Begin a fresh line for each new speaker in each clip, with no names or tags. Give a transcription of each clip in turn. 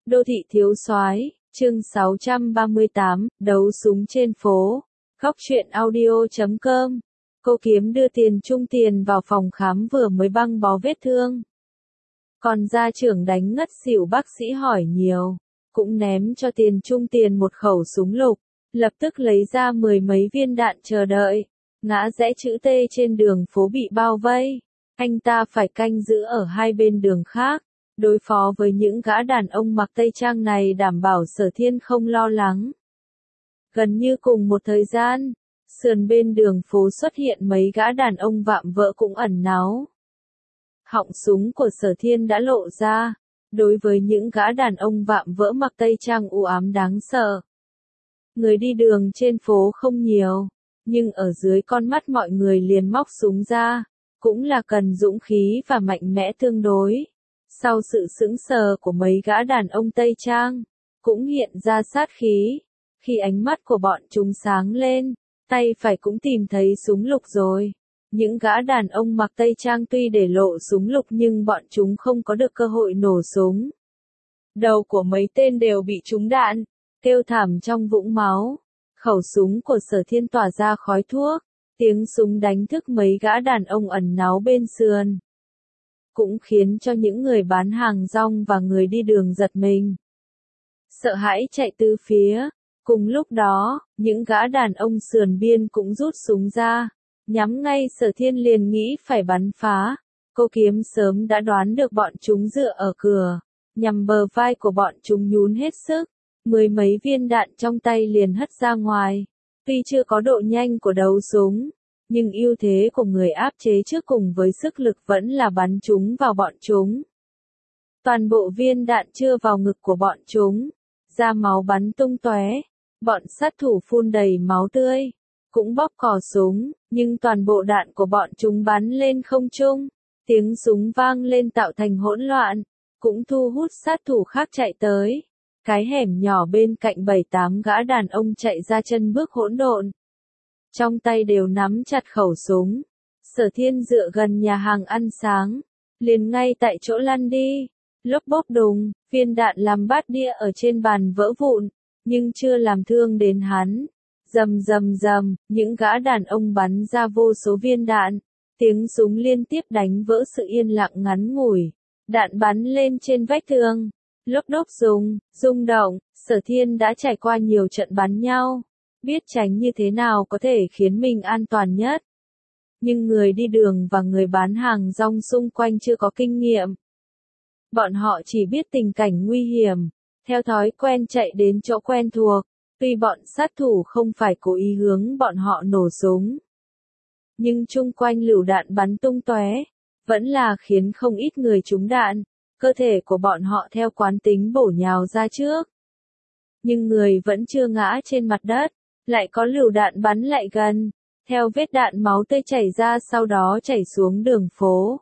Đô thị thiếu soái, chương 638, đấu súng trên phố. Góc truyện audio.com. Cô Kiếm đưa tiền chung tiền vào phòng khám vừa mới băng bó vết thương. Còn gia trưởng đánh ngất xỉu bác sĩ hỏi nhiều, cũng ném cho tiền chung tiền một khẩu súng lục, lập tức lấy ra 10 mấy viên đạn chờ đợi. Ngã rẽ chữ T trên đường phố bị bao vây, anh ta phải canh giữ ở hai bên đường khác. Đối phó với những gã đàn ông mặc tây trang này đảm bảo Sở Thiên không lo lắng. Gần như cùng một thời gian, sườn bên đường phố xuất hiện mấy gã đàn ông vạm vỡ cũng ẩn náu. Họng súng của Sở Thiên đã lộ ra, đối với những gã đàn ông vạm vỡ mặc tây trang u ám đáng sợ. Người đi đường trên phố không nhiều, nhưng ở dưới con mắt mọi người liền móc súng ra, cũng là cần dũng khí và mạnh mẽ tương đối. Sau sự sững sờ của mấy gã đàn ông Tây Trang, cũng hiện ra sát khí. Khi ánh mắt của bọn chúng sáng lên, tay phải cũng tìm thấy súng lục rồi. Những gã đàn ông mặc Tây Trang tuy để lộ súng lục nhưng bọn chúng không có được cơ hội nổ súng. Đầu của mấy tên đều bị trúng đạn, kêu thảm trong vũng máu. Khẩu súng của Sở Thiên tỏa ra khói thuốc, tiếng súng đánh thức mấy gã đàn ông ẩn náu bên sườn. Cũng khiến cho những người bán hàng rong và người đi đường giật mình. Sợ hãi chạy tứ phía. Cùng lúc đó, những gã đàn ông sườn biên cũng rút súng ra, nhắm ngay Sở Thiên liền nghĩ phải bắn phá. Cô Kiếm sớm đã đoán được bọn chúng dựa ở cửa, nhằm bờ vai của bọn chúng nhún hết sức. 10 mấy viên đạn trong tay liền hất ra ngoài. Tuy chưa có độ nhanh của đấu súng, nhưng ưu thế của người áp chế trước cùng với sức lực vẫn là bắn chúng vào bọn chúng. Toàn bộ viên đạn chưa vào ngực của bọn chúng, ra máu bắn tung tóe, bọn sát thủ phun đầy máu tươi, cũng bóp cò súng, nhưng toàn bộ đạn của bọn chúng bắn lên không trung, tiếng súng vang lên tạo thành hỗn loạn, cũng thu hút sát thủ khác chạy tới. Cái hẻm nhỏ bên cạnh 7-8 gã đàn ông chạy ra chân bước hỗn độn. Trong tay đều nắm chặt khẩu súng. Sở Thiên dựa gần nhà hàng ăn sáng, liền ngay tại chỗ lăn đi. Lốp bốp đùng, viên đạn làm bát đĩa ở trên bàn vỡ vụn, nhưng chưa làm thương đến hắn. Rầm rầm rầm, những gã đàn ông bắn ra vô số viên đạn. Tiếng súng liên tiếp đánh vỡ sự yên lặng ngắn ngủi. Đạn bắn lên trên vách tường. Lốp đốp rung động. Sở Thiên đã trải qua nhiều trận bắn nhau, biết tránh như thế nào có thể khiến mình an toàn nhất. Nhưng người đi đường và người bán hàng rong xung quanh chưa có kinh nghiệm. Bọn họ chỉ biết tình cảnh nguy hiểm, theo thói quen chạy đến chỗ quen thuộc, tuy bọn sát thủ không phải cố ý hướng bọn họ nổ súng. Nhưng chung quanh lựu đạn bắn tung tóe, vẫn là khiến không ít người trúng đạn, cơ thể của bọn họ theo quán tính bổ nhào ra trước. Nhưng người vẫn chưa ngã trên mặt đất, lại có lựu đạn bắn lại gần, theo vết đạn máu tươi chảy ra sau đó chảy xuống đường phố.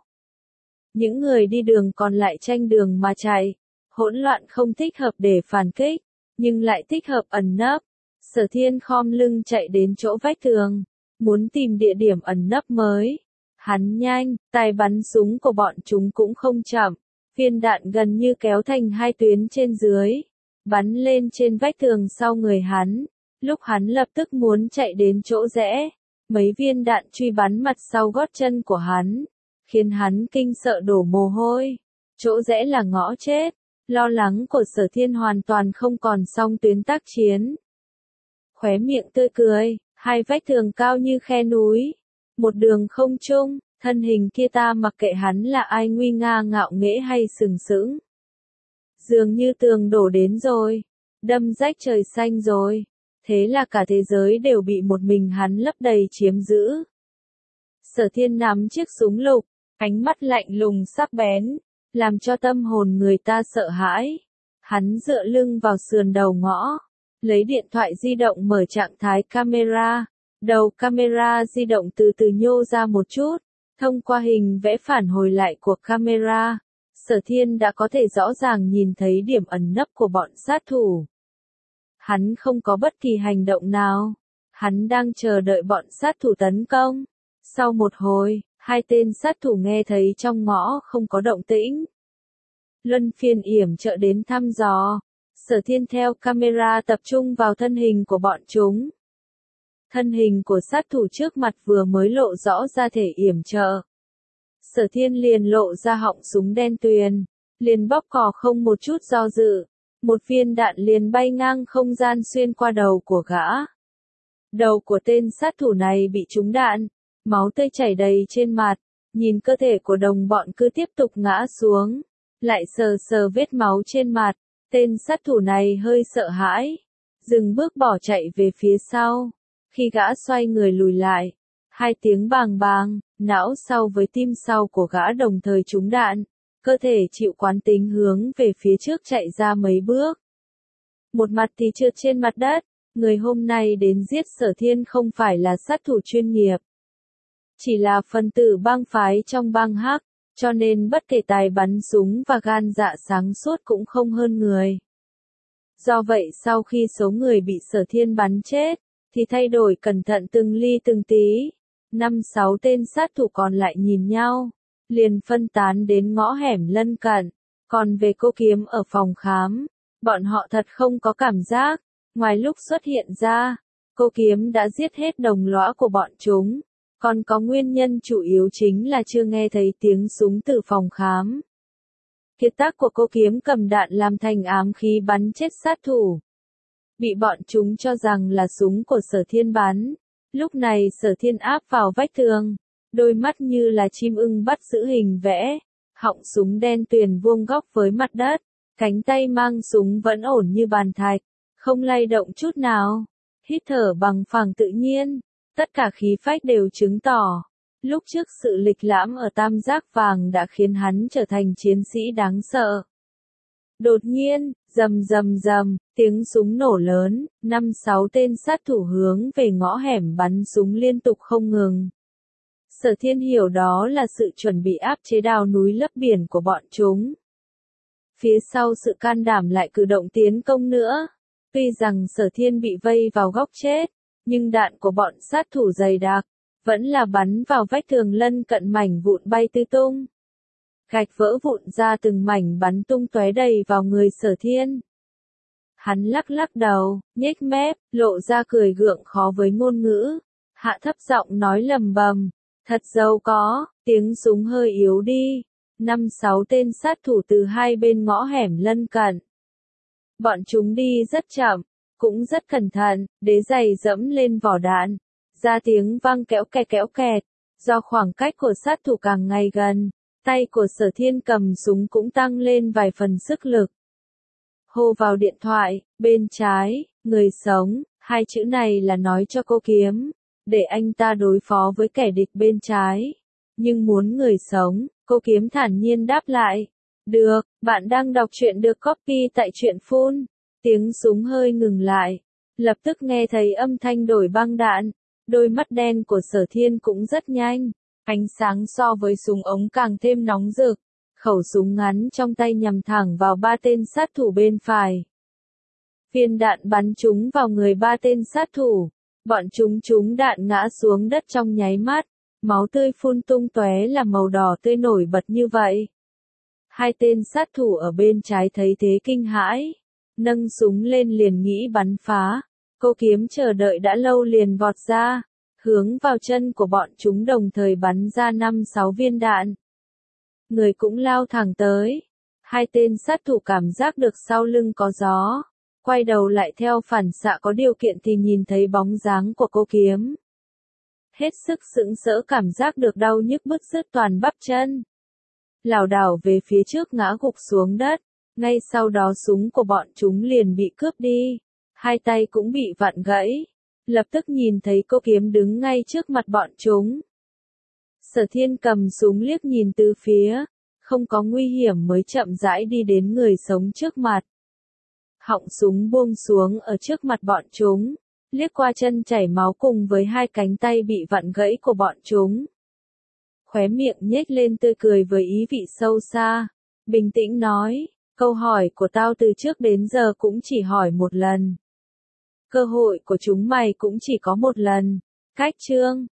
Những người đi đường còn lại tranh đường mà chạy, hỗn loạn không thích hợp để phản kích, nhưng lại thích hợp ẩn nấp. Sở Thiên khom lưng chạy đến chỗ vách tường, muốn tìm địa điểm ẩn nấp mới. Hắn nhanh, tài bắn súng của bọn chúng cũng không chậm, viên đạn gần như kéo thành hai tuyến trên dưới, bắn lên trên vách tường sau người hắn. Lúc hắn lập tức muốn chạy đến chỗ rẽ, mấy viên đạn truy bắn mặt sau gót chân của hắn, khiến hắn kinh sợ đổ mồ hôi. Chỗ rẽ là ngõ chết, lo lắng của Sở Thiên hoàn toàn không còn song tuyến tác chiến. Khóe miệng tươi cười, hai vách tường cao như khe núi, một đường không trung, thân hình kia ta mặc kệ hắn là ai nguy nga ngạo nghễ hay sừng sững. Dường như tường đổ đến rồi, đâm rách trời xanh rồi. Thế là cả thế giới đều bị một mình hắn lấp đầy chiếm giữ. Sở Thiên nắm chiếc súng lục, ánh mắt lạnh lùng sắc bén, làm cho tâm hồn người ta sợ hãi. Hắn dựa lưng vào sườn đầu ngõ, lấy điện thoại di động mở trạng thái camera. Đầu camera di động từ từ nhô ra một chút, thông qua hình vẽ phản hồi lại của camera, Sở Thiên đã có thể rõ ràng nhìn thấy điểm ẩn nấp của bọn sát thủ. Hắn không có bất kỳ hành động nào. Hắn đang chờ đợi bọn sát thủ tấn công. Sau một hồi, hai tên sát thủ nghe thấy trong ngõ không có động tĩnh. luân phiên yểm trợ đến thăm dò. Sở Thiên theo camera tập trung vào thân hình của bọn chúng. Thân hình của sát thủ trước mặt vừa mới lộ rõ ra thể yểm trợ. Sở Thiên liền lộ ra họng súng đen tuyền, liền bóp cò không một chút do dự. Một viên đạn liền bay ngang không gian xuyên qua đầu của gã. Đầu của tên sát thủ này bị trúng đạn, máu tươi chảy đầy trên mặt, nhìn cơ thể của đồng bọn cứ tiếp tục ngã xuống, lại sờ sờ vết máu trên mặt, tên sát thủ này hơi sợ hãi, dừng bước bỏ chạy về phía sau. Khi gã xoay người lùi lại, hai tiếng bàng bàng, não sau với tim sau của gã đồng thời trúng đạn, cơ thể chịu quán tính hướng về phía trước chạy ra mấy bước. Một mặt thì trượt trên mặt đất, người hôm nay đến giết Sở Thiên không phải là sát thủ chuyên nghiệp, chỉ là phần tử bang phái trong bang hắc, cho nên bất kể tài bắn súng và gan dạ sáng suốt cũng không hơn người. Do vậy sau khi số người bị Sở Thiên bắn chết, thì thay đổi cẩn thận từng ly từng tí. 5-6 tên sát thủ còn lại nhìn nhau, liền phân tán đến ngõ hẻm lân cận. Còn về cô kiếm ở phòng khám, bọn họ thật không có cảm giác. Ngoài lúc xuất hiện ra, cô kiếm đã giết hết đồng lõa của bọn chúng. Còn có nguyên nhân chủ yếu chính là chưa nghe thấy tiếng súng từ phòng khám. Kiệt tác của cô kiếm cầm đạn làm thành ám khí bắn chết sát thủ. Bị bọn chúng cho rằng là súng của Sở Thiên bắn. Lúc này Sở Thiên áp vào vách tường, đôi mắt như là chim ưng bắt giữ hình vẽ, họng súng đen tuyền vuông góc với mặt đất, cánh tay mang súng vẫn ổn như bàn thạch, không lay động chút nào, hít thở bằng phẳng tự nhiên, tất cả khí phách đều chứng tỏ. Lúc trước sự lịch lãm ở Tam Giác Vàng đã khiến hắn trở thành chiến sĩ đáng sợ. Đột nhiên, rầm rầm rầm, tiếng súng nổ lớn, 5-6 tên sát thủ hướng về ngõ hẻm bắn súng liên tục không ngừng. Sở Thiên hiểu đó là sự chuẩn bị áp chế đào núi lấp biển của bọn chúng. Phía sau sự can đảm lại cử động tiến công nữa. Tuy rằng Sở Thiên bị vây vào góc chết, nhưng đạn của bọn sát thủ dày đặc, vẫn là bắn vào vách tường lân cận, mảnh vụn bay tứ tung. Gạch vỡ vụn ra từng mảnh bắn tung tóe đầy vào người Sở Thiên. Hắn lắc lắc đầu, nhếch mép, lộ ra cười gượng khó với ngôn ngữ, hạ thấp giọng nói lầm bầm, thật giàu có, tiếng súng hơi yếu đi. 5-6 tên sát thủ từ hai bên ngõ hẻm lân cận. Bọn chúng đi rất chậm, cũng rất cẩn thận, đế giày dẫm lên vỏ đạn, ra tiếng vang kéo kẹt, do khoảng cách của sát thủ càng ngày gần. Tay của Sở Thiên cầm súng cũng tăng lên vài phần sức lực. Hô vào điện thoại, bên trái, người sống, hai chữ này là nói cho cô kiếm, để anh ta đối phó với kẻ địch bên trái. Nhưng muốn người sống, cô kiếm thản nhiên đáp lại. Được, bạn đang đọc truyện được copy tại truyện phun. Tiếng súng hơi ngừng lại. Lập tức nghe thấy âm thanh đổi băng đạn. Đôi mắt đen của Sở Thiên cũng rất nhanh. Ánh sáng so với súng ống càng thêm nóng rực. Khẩu súng ngắn trong tay nhằm thẳng vào 3 tên sát thủ bên phải. Viên đạn bắn trúng vào người 3 tên sát thủ. Bọn chúng trúng đạn ngã xuống đất trong nháy mắt. Máu tươi phun tung tóe là màu đỏ tươi nổi bật như vậy. Hai tên sát thủ ở bên trái thấy thế kinh hãi. Nâng súng lên liền nghĩ bắn phá. Cô kiếm chờ đợi đã lâu liền vọt ra. Hướng vào chân của bọn chúng đồng thời bắn ra 5-6 viên đạn. Người cũng lao thẳng tới. Hai tên sát thủ cảm giác được sau lưng có gió. Quay đầu lại theo phản xạ có điều kiện thì nhìn thấy bóng dáng của cô kiếm. Hết sức sững sỡ, cảm giác được đau nhức bứt rứt toàn bắp chân. Lảo đảo về phía trước ngã gục xuống đất. Ngay sau đó súng của bọn chúng liền bị cướp đi. Hai tay cũng bị vặn gãy. Lập tức nhìn thấy cô kiếm đứng ngay trước mặt bọn chúng. Sở Thiên cầm súng liếc nhìn từ phía, không có nguy hiểm mới chậm rãi đi đến người sống trước mặt. Họng súng buông xuống ở trước mặt bọn chúng, liếc qua chân chảy máu cùng với hai cánh tay bị vặn gãy của bọn chúng. Khóe miệng nhếch lên tươi cười với ý vị sâu xa, bình tĩnh nói, câu hỏi của tao từ trước đến giờ cũng chỉ hỏi một lần. Cơ hội của chúng mày cũng chỉ có một lần. Cách chương